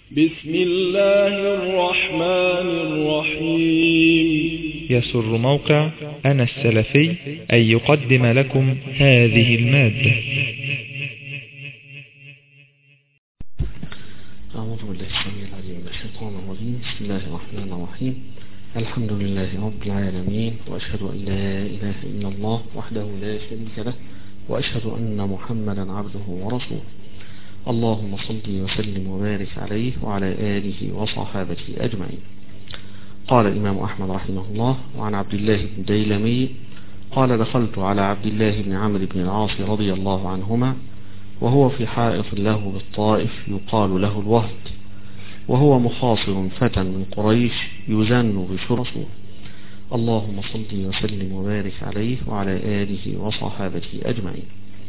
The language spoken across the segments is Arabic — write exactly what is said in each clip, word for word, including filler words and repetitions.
بسم الله الرحمن الرحيم. يسر موقع أنا السلفي أن يقدم لكم هذه المادة. أعوذ بالله السميع العليم من الشيطان الرجيم. بسم الله الرحمن الرحيم. الحمد لله رب العالمين، وأشهد أن لا إله إلا الله وحده لا شريك له، وأشهد أن محمدا عبده ورسوله. اللهم صل وسلم وبارك عليه وعلى آله وصحابته أجمعين. قال الإمام أحمد رحمه الله: وعن عبد الله بن ديلمي قال: دخلت على عبد الله بن عمرو بن العاص رضي الله عنهما وهو في حائط له بالطائف يقال له الوهد، وهو مخاصر فتى من قريش يزن بشرسه. اللهم صل وسلم وبارك عليه وعلى آله وصحابته أجمعين.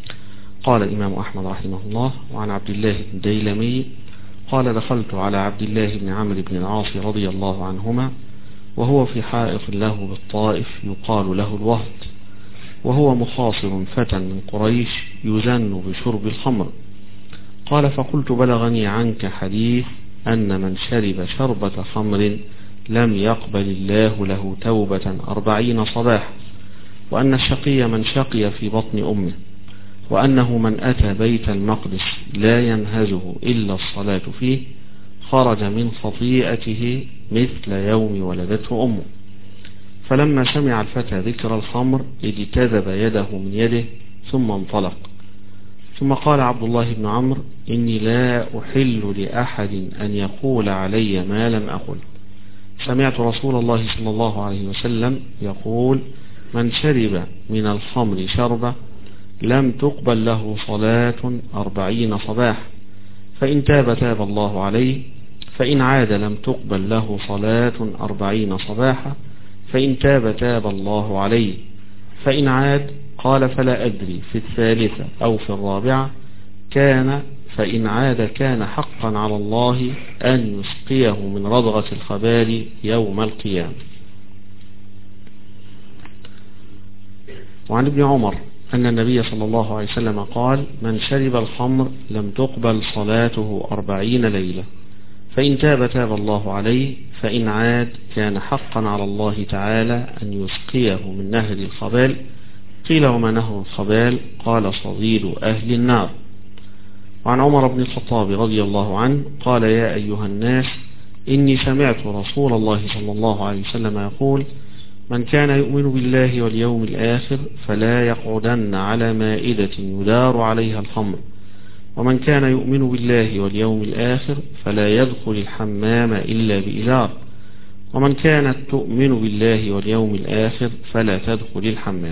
قال الإمام أحمد رحمه الله: وعن عبد الله بن ديلمي قال: دخلت على عبد الله بن عمرو بن العاص رضي الله عنهما وهو في حائط له بالطائف يقال له الوهد، وهو مخاصر فتى من قريش يزن بشرب الخمر. قال: فقلت: بلغني عنك حديث أن من شرب شربة خمر لم يقبل الله له توبة أربعين صباح، وأن الشقي من شقي في بطن أمه، وأنه من أتى بيت المقدس لا ينهزه إلا الصلاة فيه خرج من خطيئته مثل يوم ولدته أمه. فلما سمع الفتى ذكر الخمر اجتذب يده من يده ثم انطلق. ثم قال عبد الله بن عمرو: إني لا أحل لأحد أن يقول علي ما لم أقل. سمعت رسول الله صلى الله عليه وسلم يقول: من شرب من الخمر شربة لم تقبل له صلاة أربعين صباح، فإن تاب تاب الله عليه، فإن عاد لم تقبل له صلاة أربعين صباحا، فإن تاب تاب الله عليه، فإن عاد قال: فلا أدري في الثالثة أو في الرابعة كان، فإن عاد كان حقا على الله أن يسقيه من رضغة الخبال يوم القيامة. وعن ابن عمر أن النبي صلى الله عليه وسلم قال: من شرب الخمر لم تقبل صلاته أربعين ليلة، فإن تاب تاب الله عليه، فإن عاد كان حقا على الله تعالى أن يسقيه من نهر الخبال. قيل: وما نهر الخبال؟ قال: صديد أهل النار. وعن عمر بن الخطاب رضي الله عنه قال: يا أيها الناس، إني سمعت رسول الله صلى الله عليه وسلم يقول: من كان يؤمن بالله واليوم الآخر فلا يقعدن على مائدة يدار عليها الخمر، ومن كان يؤمن بالله واليوم الآخر فلا يدخل الحمام إلا بإزار، ومن كانت تؤمن بالله واليوم الآخر فلا تدخل الحمام.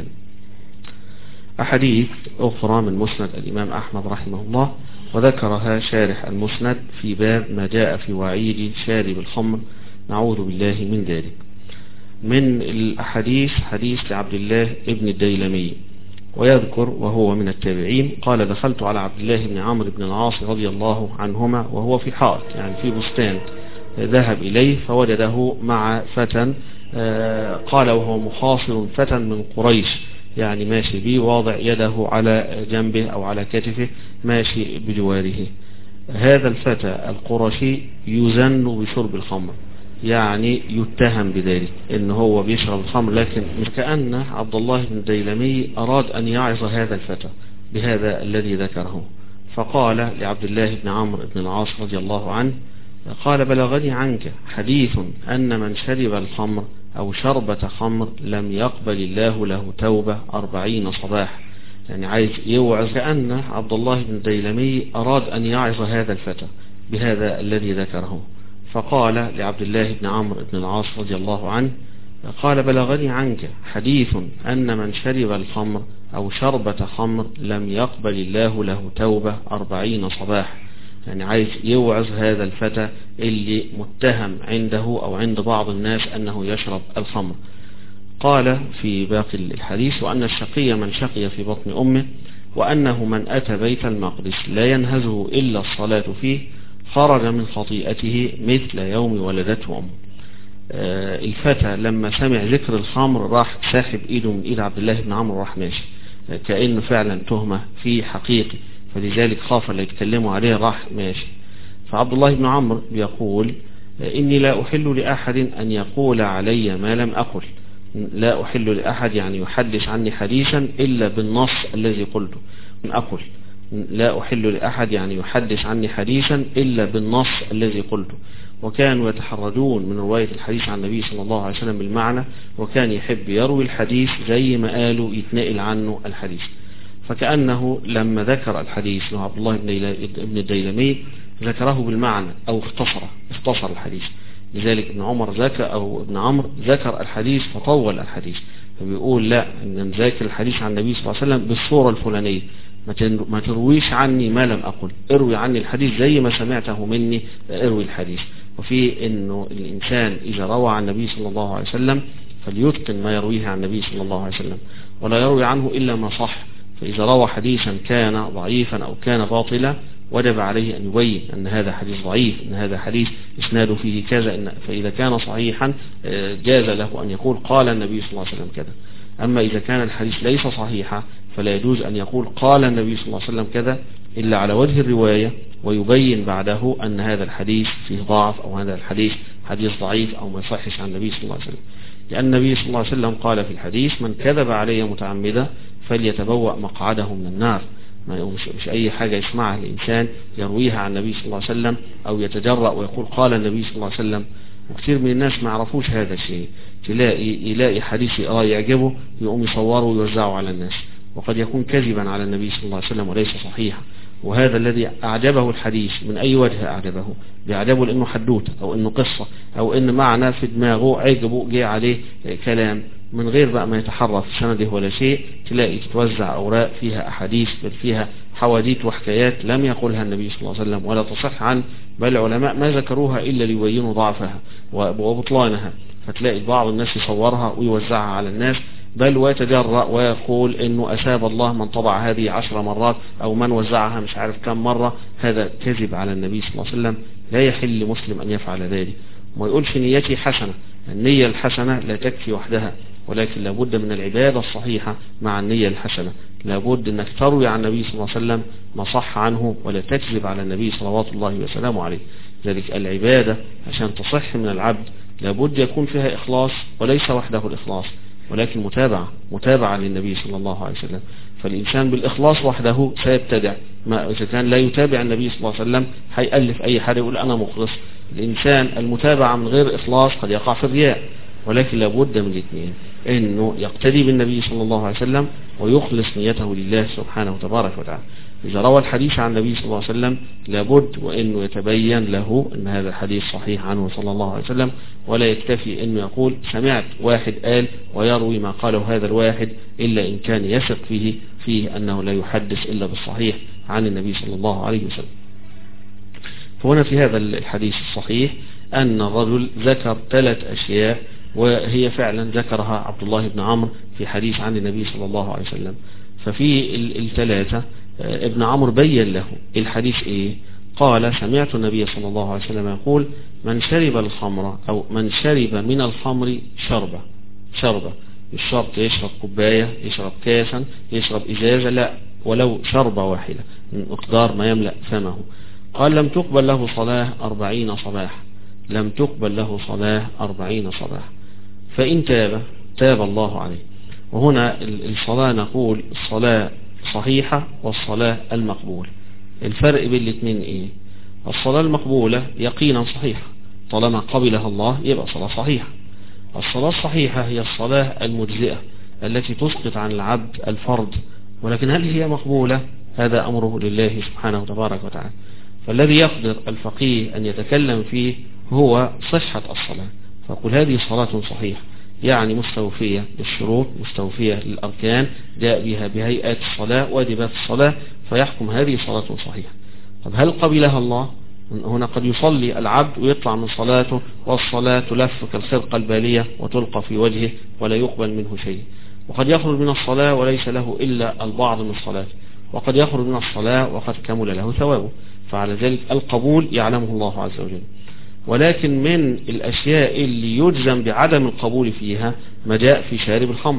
أحاديث أخرى من مسند الإمام أحمد رحمه الله، وذكرها شارح المسند في باب ما جاء في وعيد شارب الخمر، نعوذ بالله من ذلك. من الأحاديث حديث لعبد الله ابن الديلمي، ويذكر وهو من التابعين قال: دخلت على عبد الله بن عمرو بن العاص رضي الله عنهما وهو في حائط، يعني في بستان، ذهب إليه فوجده مع فتى، قال وهو مخاصر فتى من قريش، يعني ماشي به واضع يده على جنبه أو على كتفه ماشي بجواره. هذا الفتى القرشي يزن بشرب الخمر، يعني يتهم بذلك ان هو بيشرب الخمر، لكن مش كأن عبد الله بن ديلمي أراد أن يعظ هذا الفتى بهذا الذي ذكره، فقال لعبد الله بن عمرو بن العاص رضي الله عنه: قال: بلغني عنك حديث أن من شرب الخمر أو شربة خمر لم يقبل الله له توبة أربعين صباح. يعني عايز يوعظ، كأن عبد الله بن ديلمي أراد أن يعظ هذا الفتى بهذا الذي ذكره، فقال لعبد الله بن عمرو بن العاص رضي الله عنه: قال: بلغني عنك حديث أن من شرب الخمر أو شربة خمر لم يقبل الله له توبة أربعين صباح. يعني عايز يوعظ هذا الفتى اللي متهم عنده أو عند بعض الناس أنه يشرب الخمر. قال في باقي الحديث: وأن الشقي من شقي في بطن أمه، وأنه من أتى بيت المقدس لا ينهزه إلا الصلاة فيه خرج من خطيئته مثل يوم ولدته أمه. آه الفتى لما سمع ذكر الخمر راح ساحب إيده من إيد عبد الله بن عمرو راح ماشي، آه كأنه فعلا تهمة في حقيقي، فلذلك خاف اللي يتكلموا عليه راح ماشي. فعبد الله بن عمرو يقول إني لا أحل لأحد أن يقول علي ما لم أقل. لا أحل لأحد يعني يحدث عني حديثا إلا بالنص الذي قلته. من أقل لا أحل لأحد يعني يحدث عني حديثا إلا بالنص الذي قلته. وكانوا يتحرجون من رواية الحديث عن النبي صلى الله عليه وسلم بالمعنى، وكان يحب يروي الحديث زي ما قالوا يتنقل عنه الحديث. فكأنه لما ذكر الحديث له عبد الله بن الديلمي ذكره بالمعنى أو اختصر اختصر الحديث. لذلك ابن عمر ذكر أو ابن عمرو ذكر الحديث فطول الحديث، فبيقول لا، إن نذاكر الحديث عن النبي صلى الله عليه وسلم بالصورة الفلانية، ما ترويش عني ما لم أقل، اروي عني الحديث زي ما سمعته مني اروي الحديث. وفي إنه الإنسان إذا روى عن النبي صلى الله عليه وسلم فليتقن ما يرويه عن النبي صلى الله عليه وسلم، ولا يروي عنه إلا ما صح. فإذا روى حديثا كان ضعيفا أو كان باطلا وجب عليه أن يبين أن هذا حديث ضعيف، أن هذا حديث إسناده فيه كذا. إن فإذا كان صحيحا جاز له أن يقول قال النبي صلى الله عليه وسلم كذا. أما إذا كان الحديث ليس صحيحا فلا يجوز أن يقول قال النبي صلى الله عليه وسلم كذا إلا على وجه الرواية، ويبين بعده أن هذا الحديث فيه ضعف أو هذا الحديث حديث ضعيف أو ما يصحش عن النبي صلى الله عليه وسلم. لأن النبي صلى الله عليه وسلم قال في الحديث من كذب علي متعمدا فليتبوأ مقعده من النار. مش, مش أي حاجة يسمعها الإنسان يرويها عن النبي صلى الله عليه وسلم أو يتجرأ ويقول قال النبي صلى الله عليه وسلم. وكثير من الناس ما يعرفوش هذا الشيء، تلاقي يلاقي حديث آه يعجبه يقوم يصوره ويوزعه على الناس، وقد يكون كذبا على النبي صلى الله عليه وسلم وليس صحيحا. وهذا الذي أعجبه الحديث من أي وجه أعجبه، بيعجبه لأنه حدوته أو إنه قصة أو إن معنى في دماغه عجبه جاء عليه كلام من غير بقى ما يتحرف في سنده ولا شيء. تلاقي تتوزع أوراق فيها أحاديث بل فيها حواديت وحكايات لم يقولها النبي صلى الله عليه وسلم ولا تصح عنه، بل العلماء ما ذكروها إلا ليبينوا ضعفها وبطلانها. فتلاقي بعض الناس يصورها ويوزعها على الناس، بل ويتجرأ ويقول إنه أساب الله من طبع هذه عشر مرات أو من وزعها مش عارف كم مرة. هذا كذب على النبي صلى الله عليه وسلم، لا يحل لمسلم أن يفعل ذلك. وما يقولش نيتي حسنة، النية الحسنة لا تكفي وحدها، ولكن لابد من العبادة الصحيحة مع النية الحسنة. لابد أنك تروي عن النبي صلى الله عليه وسلم ما صح عنه ولا تكذب على النبي صلوات الله وسلامه عليه. ذلك العبادة عشان تصح من العبد لابد يكون فيها إخلاص، وليس وحده الإخلاص ولكن متابعة متابعة للنبي صلى الله عليه وسلم. فالإنسان بالإخلاص وحده سيبتدع، ما إذا كان لا يتابع النبي صلى الله عليه وسلم هيألف أي حد يقول أنا مخلص. الإنسان المتابعة من غير إخلاص قد يقع في الرياء، ولكن لابد من الاثنين، إنه يقتدي بالنبي صلى الله عليه وسلم ويخلص نيته لله سبحانه وتبارك وتعالى. إذا روى الحديث عن النبي صلى الله عليه وسلم لابد وإنه يتبين له أن هذا الحديث صحيح عنه صلى الله عليه وسلم، ولا يكتفي إنه يقول سمعت واحد قال ويروي ما قاله هذا الواحد، إلا إن كان يثق فيه فيه أنه لا يحدث إلا بالصحيح عن النبي صلى الله عليه وسلم. فهنا في هذا الحديث الصحيح أن الرجل ذكر ثلاث أشياء، وهي فعلا ذكرها عبد الله بن عمرو في حديث عن النبي صلى الله عليه وسلم. ففي الثلاثة ابن عمرو بين له الحديث إيه؟ قال سمعت النبي صلى الله عليه وسلم يقول من شرب الخمر أو من شرب من الخمر شربة شربة الشرب يشرب كوباية، يشرب كاسا، يشرب إزازة، لا ولو شربة واحدة من مقدار ما يملأ فمه. قال لم تقبل له صلاة أربعين صباح، لم تقبل له صلاة أربعين صباح، فإن تاب تاب الله عليه. وهنا الصلاة نقول الصلاة صحيحة والصلاة المقبولة. الفرق بين الاثنين ايه؟ الصلاة المقبولة يقينا صحيحة، طالما قبلها الله يبقى صلاة صحيحة. الصلاة الصحيحة هي الصلاة المجزئة التي تسقط عن العبد الفرض، ولكن هل هي مقبولة؟ هذا أمره لله سبحانه وتبارك وتعالى. فالذي يقدر الفقيه أن يتكلم فيه هو صحة الصلاة، فقل هذه صلاة صحيحة، يعني مستوفية للشروط، مستوفية للأركان، جاء بها بهيئات الصلاة واجبات الصلاة، فيحكم هذه صلاة صحيحة. طب هل قبلها الله؟ هنا قد يصلي العبد ويطلع من صلاته والصلاة تلف كالخرقة البالية وتلقى في وجهه ولا يقبل منه شيء، وقد يخرج من الصلاة وليس له إلا البعض من الصلاة، وقد يخرج من الصلاة وقد كمل له ثوابه. فعلى ذلك القبول يعلمه الله عز وجل. ولكن من الأشياء اللي يجزم بعدم القبول فيها ما جاء في شارب الخمر،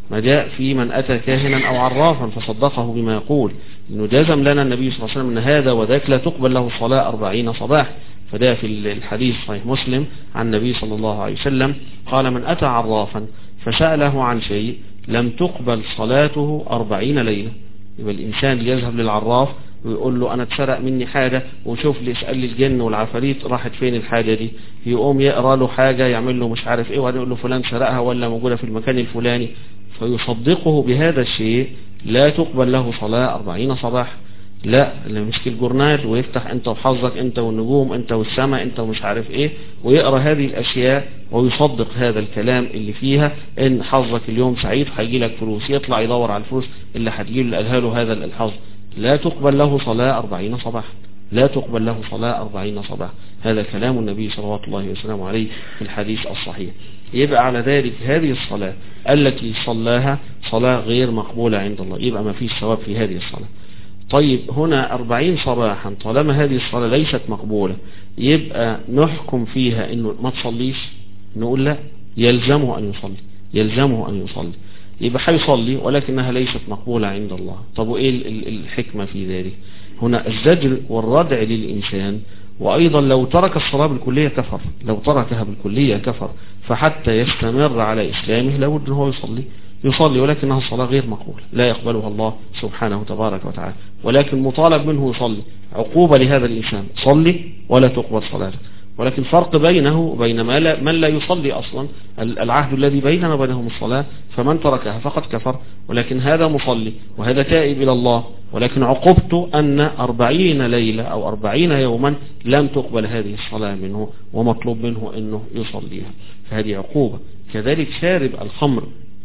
ما جاء في من أتى كاهنا أو عرافا فصدقه بما يقول، إنه جزم لنا النبي صلى الله عليه وسلم أن هذا وذاك لا تقبل له صلاة أربعين صباح. فده في الحديث صحيح مسلم عن النبي صلى الله عليه وسلم قال: من أتى عرافا فسأله عن شيء لم تقبل صلاته أربعين ليلة. يبقى الإنسان يذهب للعراف ويقول له: أنا اتسرق مني حاجة وشوف لي، اسأل لي الجن والعفاريت راحت فين الحاجة دي، يقوم يقرأ له حاجة يعمل له مش عارف ايه، وبعدين يقول له فلان سرقها ولا موجودة في المكان الفلاني، فيصدقه بهذا الشيء، لا تقبل له صلاة أربعين صباح. لا، اللي يمسك الجورنال ويفتح انت وحظك انت والنجوم انت والسماء انت ومش عارف ايه، ويقرأ هذه الاشياء ويصدق هذا الكلام اللي فيها ان حظك اليوم سعيد هيجي لك فلوس، يطلع يدور على الفلوس اللي هتجي له قالها له هذا الحظ، لا تقبل له صلاة أربعين صباح، لا تقبل له صلاة أربعين صباح. هذا كلام النبي صلى الله عليه وسلم عليه في الحديث الصحيح. يبقى على ذلك هذه الصلاة التي صلاها صلاة غير مقبولة عند الله، يبقى ما فيش ثواب في هذه الصلاة. طيب هنا أربعين صباحا طالما هذه الصلاة ليست مقبولة، يبقى نحكم فيها انه ما تصليش؟ نقول لا، يلزمه ان يصلي، يلزمه ان يصلي. يبقى هيصلي ولكنها ليست مقبولة عند الله. طب وايه الحكمة في ذلك؟ هنا الزجر والردع للإنسان، وأيضا لو ترك الصلاة بالكلية كفر، لو تركها بالكلية كفر، فحتى يستمر على إسلامه لابد أن هو يصلي يصلي ولكنها الصلاة غير مقبولة، لا يقبلها الله سبحانه تبارك وتعالى، ولكن مطالب منه يصلي، عقوبة لهذا الإنسان، صلي ولا تقبل صلاته. ولكن فرق بينه وبين من لا يصلي أصلا، العهد الذي بيننا وبينهم الصلاة، فمن تركها فقد كفر، ولكن هذا مصلي وهذا تائب إلى الله، ولكن عقوبته أن أربعين ليلة أو أربعين يوما لم تقبل هذه الصلاة منه، ومطلوب منه أنه يصليها، فهذه عقوبة. كذلك شارب الخمر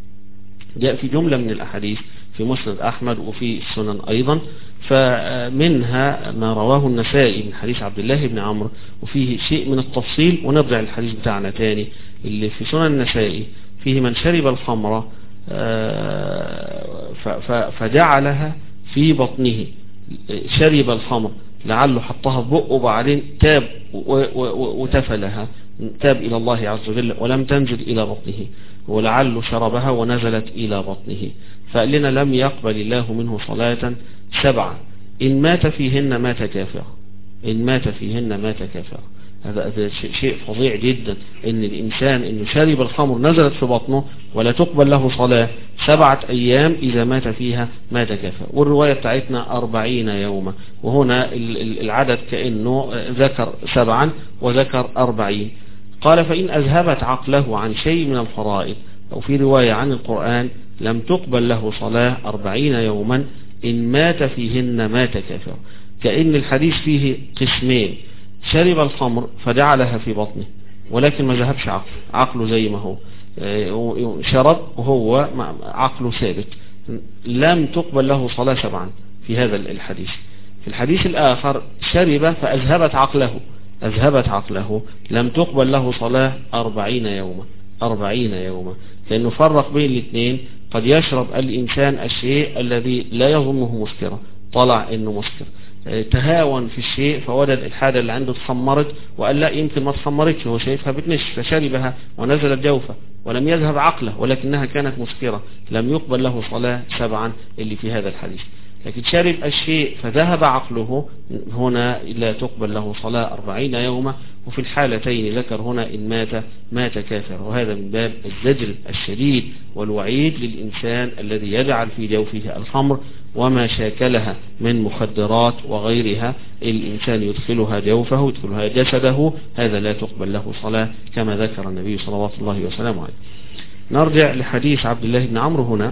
جاء في جملة من الأحاديث في مسند أحمد وفي السنن أيضا، فمنها ما رواه النسائي من حديث عبد الله بن عمرو، وفيه شيء من التفصيل، ونرجع الحديث بتاعنا تاني اللي في سنن النسائي، فيه من شرب الخمر فجعلها في بطنه، شرب الخمر لعله حطها في بقه وبعدين تاب وتفلها، تاب إلى الله عز وجل ولم تنزل إلى بطنه، ولعله شربها ونزلت إلى بطنه، فقال لنا لم يقبل الله منه صلاة سبعة، إن مات فيهن مات كافرا، إن مات فيهن مات كافرا. هذا شيء فظيع جدا، إن الإنسان إنه شرب الخمر نزلت في بطنه ولا تقبل له صلاة سبعة أيام، إذا مات فيها مات كافرا. والرواية بتاعتنا أربعين يوما، وهنا العدد كأنه ذكر سبعا وذكر أربعين. قال: فإن أذهبت عقله عن شيء من الفرائض، أو في رواية عن القرآن، لم تقبل له صلاة أربعين يوما، إن مات فيهن مات كافرا. كأن الحديث فيه قسمين، شرب الخمر فجعلها في بطنه ولكن ما ذهبش عقله، عقله زي ما هو شرب وهو عقله ثابت، لم تقبل له صلاة سبعا في هذا الحديث. في الحديث الآخر شرب فأذهبت عقله، أذهبت عقله، لم تقبل له صلاة أربعين يوما، أربعين يوما، لأنه فرق بين الاثنين. قد يشرب الإنسان الشيء الذي لا يظنه مسكرا، طلع إنه مسكر، تهاون في الشيء فوجد الحاجة اللي عنده تخمرت، وقال لا يمكن ما تخمرتش، هو شايفها بتنش، فشربها ونزلت جوفه ولم يذهب عقله ولكنها كانت مسكرة، لم يقبل له صلاة سبعا اللي في هذا الحديث. لكن شرب الشيء فذهب عقله، هنا لا تقبل له صلاة أربعين يوما. وفي الحالتين ذكر هنا إن مات مات كافر، وهذا من باب الزجر الشديد والوعيد للإنسان الذي يجعل في جوفه الخمر وما شاكلها من مخدرات وغيرها، الإنسان يدخلها جوفه يدخلها جسده، هذا لا تقبل له صلاة كما ذكر النبي صلى الله عليه وسلم. نرجع لحديث عبد الله بن عمرو هنا.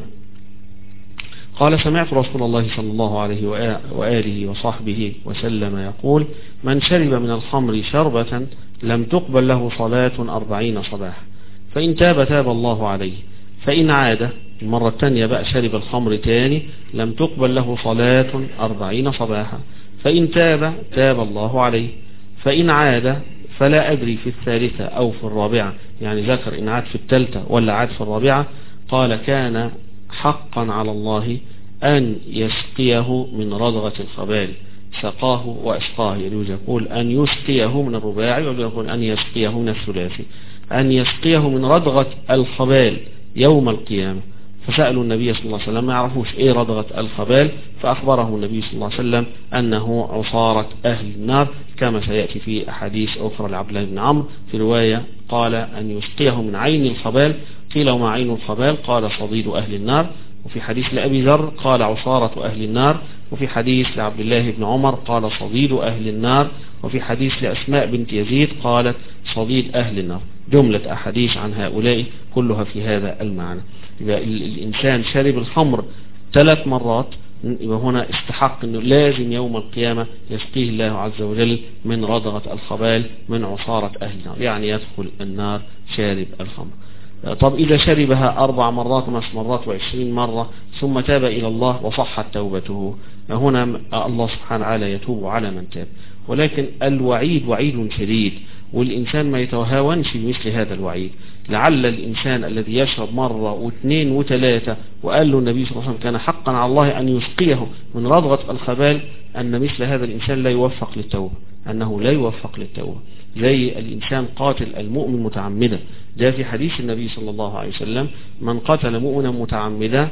قال: سمعت رسول الله صلى الله عليه وآله وصحبه وسلم يقول: من شرب من الخمر شربة لم تقبل له صلاة أربعين صباح، فإن تاب تاب الله عليه، فإن عاد، المرة الثانية بقى شرب الخمر تاني، لم تقبل له صلاة أربعين صباحا، فإن تاب تاب الله عليه، فإن عاد فلا أدري في الثالثة أو في الرابعة، يعني ذكر إن عاد في الثالثة ولا عاد في الرابعة. قال: كان حقا على الله أن يسقيه من رضغة الخبال، سقاه وأسقاه، يجوز يقول أن يسقيه من الرباعي، ويجوز يقول أن يسقيه من الثلاثي، أن يسقيه من رضغة الخبال يوم القيامة، فسألوا النبي صلى الله عليه وسلم ما يعرفوش إيه ردغة الخبال، فأخبره النبي صلى الله عليه وسلم أنه عصارة أهل النار، كما سيأتي في أحاديث أخرى لعبد الله بن عمرو. في رواية قال أن يسقيه من عين الخبال، قيل وما عين الخبال؟ قال صديد أهل النار. وفي حديث لأبي ذر قال عصارة أهل النار. وفي حديث لعبد الله بن عمر قال صديد أهل النار. وفي حديث لأسماء بنت يزيد قالت صديد أهل النار. جملة أحاديث عن هؤلاء كلها في هذا المعنى. يبقى الإنسان شرب الخمر ثلاث مرات، يبقى هنا استحق أنه لازم يوم القيامة يسقيه الله عز وجل من ردغة الخبال من عصارة أهل النار، يعني يدخل النار شارب الخمر. طب إذا شربها أربع مرات خمس مرات وعشرين مرة ثم تاب إلى الله وصحت توبته، هنا الله سبحانه وتعالى يتوب على من تاب. ولكن الوعيد وعيد شديد، والإنسان ما يتهاونش بمثل هذا الوعيد. لعل الإنسان الذي يشرب مرة واثنين وثلاثة وقال له النبي صلى الله عليه وسلم كان حقا على الله أن يسقيه من ردغة الخبال، أن مثل هذا الإنسان لا يوفق للتوبة، أنه لا يوفق للتوبة. زي الإنسان قاتل المؤمن متعمدا، جاء في حديث النبي صلى الله عليه وسلم من قتل مؤمنا متعمدا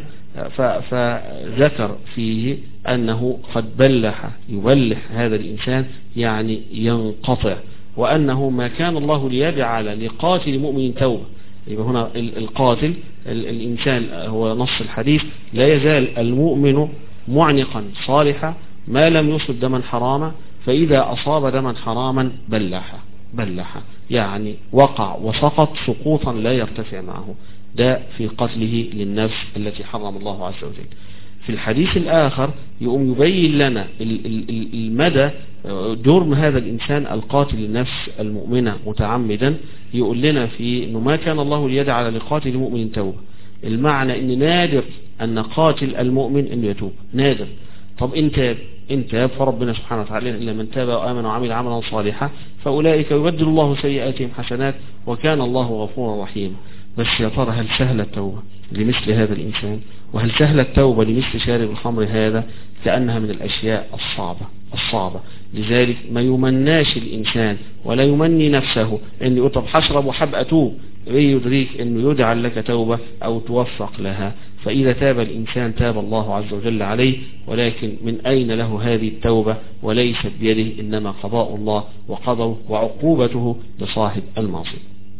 فذكر فيه أنه قد بلح يبلح هذا الإنسان، يعني ينقطع، وأنه ما كان الله ليجعل لقاتل مؤمن توبة. يبقى هنا القاتل الإنسان هو نص الحديث لا يزال المؤمن معنقا صالحا ما لم يصب دما حراما، فإذا أصاب دما حراما بلح بلح يعني وقع وسقط سقوطا لا يرتفع معه، ده في قتله للنفس التي حرم الله عز وجل. في الحديث الآخر يقوم يبين لنا المدى جرم هذا الإنسان القاتل النفس المؤمنة متعمدا، يقول لنا في أنه ما كان الله ليجعل لقاتل مؤمن توبة. المعنى أن نادر أن قاتل المؤمن أنه يتوب، نادر. طب إن تاب إن تاب فربنا سبحانه وتعالى إلا من تاب وآمن وعمل عملا صالحا فأولئك يبدل الله سيئاتهم حسنات وكان الله غفورا رحيما. بس يا ترى هل سهل التوبة لمثل هذا الإنسان؟ وهل سهل التوبة لمثل شارب الخمر هذا؟ كأنها من الأشياء الصعبة الصعبة. لذلك ما يمناش الإنسان ولا يمني نفسه أن يقول طب حشرب وحب أتوب، إيه يدريك أنه يجعل لك توبة أو توفق لها. فإذا تاب الإنسان تاب الله عز وجل عليه، ولكن من أين له هذه التوبة؟ وليست بيده، إنما قضاء الله وقضوا وعقوبته لصاحب المعصية.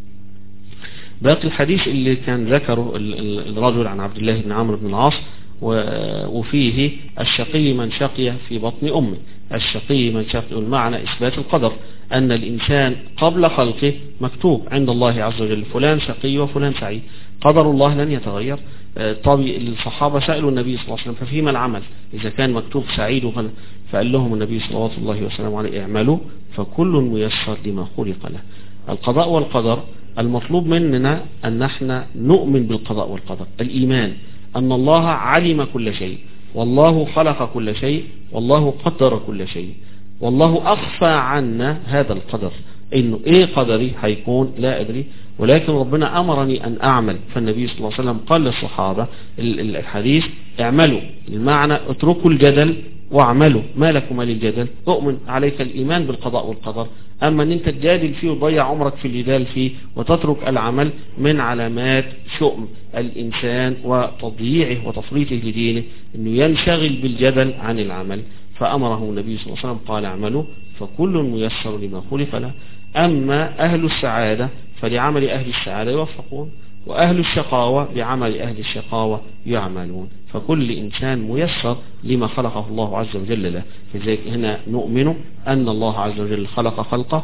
باقي الحديث اللي كان ذكره الرجل عن عبد الله بن عمرو بن العاص، وفيه الشقي من شقي في بطن أمه. الشقي من شقي المعنى إثبات القدر، أن الإنسان قبل خلقه مكتوب عند الله عز وجل فلان شقي وفلان سعيد، قدر الله لن يتغير. طبي الصحابة سألوا النبي صلى الله عليه وسلم ففيما العمل إذا كان مكتوب سعيد وغل، فقال لهم النبي صلى الله وسلم عليه اعملوا فكل ميسر لما خلق له. القضاء والقدر المطلوب مننا أن نحن نؤمن بالقضاء والقدر، الإيمان أن الله علم كل شيء، والله خلق كل شيء، والله قدر كل شيء، والله أخفى عنا هذا القدر. إنه إيه قدري هيكون لا أدري، ولكن ربنا أمرني أن أعمل. فالنبي صلى الله عليه وسلم قال للصحابة الحديث اعملوا، المعنى اتركوا الجدل واعملوا، ما لكم للجدل؟ أؤمن عليك الإيمان بالقضاء والقدر. أما أن أنت تجادل فيه وتضيع عمرك في الجدال فيه وتترك العمل من علامات شؤم الإنسان وتضييعه وتفريطه لدينه أنه ينشغل بالجدل عن العمل. فأمره النبي صلى الله عليه وسلم قال اعملوا فكل ميسر لما خلق له. أما أهل السعادة فلعمل أهل السعادة يوفقون، وأهل الشقاوة بعمل أهل الشقاوة يعملون. فكل إنسان ميسر لما خلقه الله عز وجل له. فذلك هنا نؤمن أن الله عز وجل خلق خلقه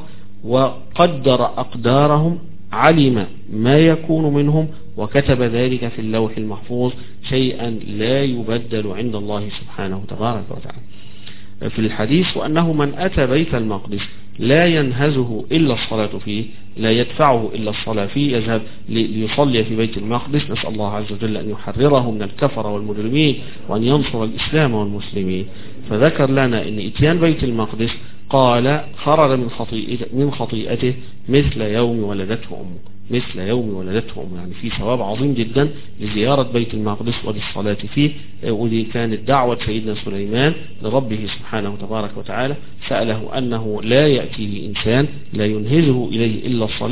وقدر أقدارهم، علم ما يكون منهم وكتب ذلك في اللوح المحفوظ شيئا لا يبدل عند الله سبحانه تبارك وتعالى. في الحديث وأنه من أتى بيت المقدس لا ينهزه إلا الصلاة فيه، لا يدفعه إلا الصلاة فيه، يذهب ليصلي في بيت المقدس. نسأل الله عز وجل أن يحرره من الكفر والمجرمين وأن ينصر الإسلام والمسلمين. فذكر لنا أن إتيان بيت المقدس قال خرج من خطيئته, من خطيئته مثل يوم ولدته أمه، مثل يوم ولدته أمه، يعني في ثواب عظيم جدا لزيارة بيت المقدس وللصلاة فيه. ودي كانت دعوة سيدنا سليمان لربه سبحانه تبارك وتعالى، سأله أنه لا يأتيه إنسان لا ينهزه إليه إلا الصلاة، الصلاة إلا وخرج من خطيئته كيوم ولدته أمه.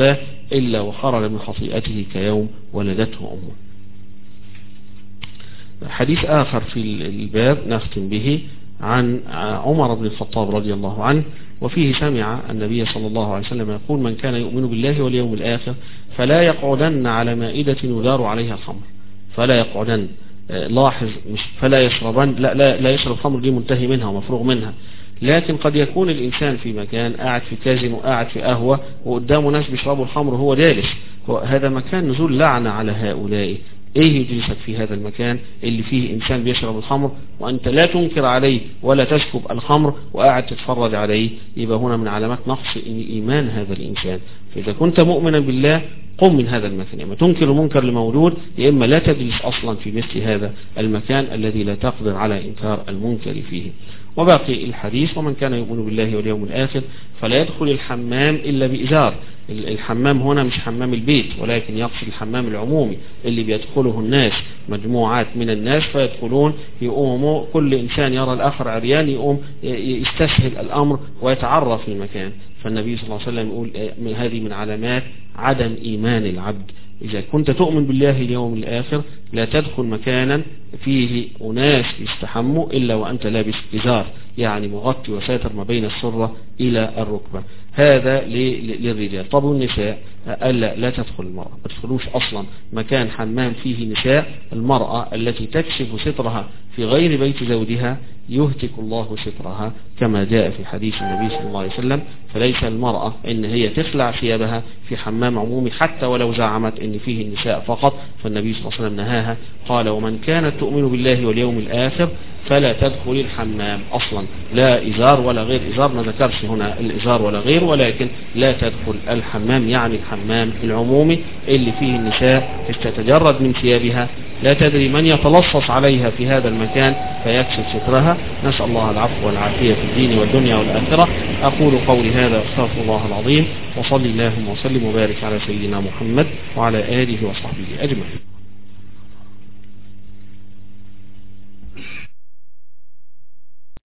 حديث آخر في الباب نختم به عن عمر بن الخطاب رضي الله عنه، وفيه سمع النبي صلى الله عليه وسلم يقول: من كان يؤمن بالله واليوم الآخر فلا يقعدن على مائدة يدار عليها الخمر. فلا يقعدن، لاحظ، مش فلا يشربن، لا لا, لا يشرب خمر، دي منتهي منها ومفروغ منها. لكن قد يكون الإنسان في مكان قاعد في كازينو، قاعد في قهوة، وقدامه ناس بيشربوا الخمر وهو جالس، هذا مكان نزول لعنة على هؤلاء. ايه يجلسك في هذا المكان اللي فيه انسان بيشرب الخمر وانت لا تنكر عليه ولا تسكب الخمر وقاعد تتفرج عليه؟ يبقى هنا من علامات نقص ايمان هذا الانسان. فاذا كنت مؤمنا بالله قم من هذا المكان، اما تنكر المنكر لموجود، يا اما لا تجلس اصلا في مثل هذا المكان الذي لا تقدر على انكار المنكر فيه. وباقي الحديث: ومن كان يؤمن بالله واليوم الآخر فلا يدخل الحمام إلا بإزار. الحمام هنا مش حمام البيت، ولكن يقصد الحمام العمومي اللي بيدخله الناس، مجموعات من الناس فيدخلون، يقوموا كل إنسان يرى الآخر عريان يقوم يستسهل الأمر ويتعرف المكان. فالنبي صلى الله عليه وسلم يقول هذه من علامات عدم إيمان العبد. إذا كنت تؤمن بالله اليوم الآخر لا تدخل مكانا فيه أناس يستحموا إلا وأنت لابس إزار، يعني مغطي وساتر ما بين السرة إلى الركبة. هذا للرجال. طب والنساء؟ ألا لا تدخل المرأة، ما تدخلوش أصلا مكان حمام فيه نساء. المرأة التي تكشف سترها في غير بيت زوجها يهتك الله سترها كما جاء في حديث النبي صلى الله عليه وسلم. فليس المرأة إن هي تخلع ثيابها في حمام عمومي حتى ولو زعمت إن فيه النساء فقط، فالنبي صلى الله عليه وسلم نهاها. قال: ومن كانت تؤمن بالله واليوم الآخر فلا تدخل الحمام أصلا، لا إزار ولا غير إزار، ما ذكرش هنا الإزار ولا غير، ولكن لا تدخل الحمام يعني الحمام العمومي اللي فيه النساء تتجرد من ثيابها، لا تدري من يتلصص عليها في هذا المكان فيكشف سترها. نسأل الله العفو والعافية في الدين والدنيا والآخرة. أقول قولي هذا أستغفر الله العظيم، وصلي اللهم وسلم وبارك على سيدنا محمد وعلى آله وصحبه أجمعين.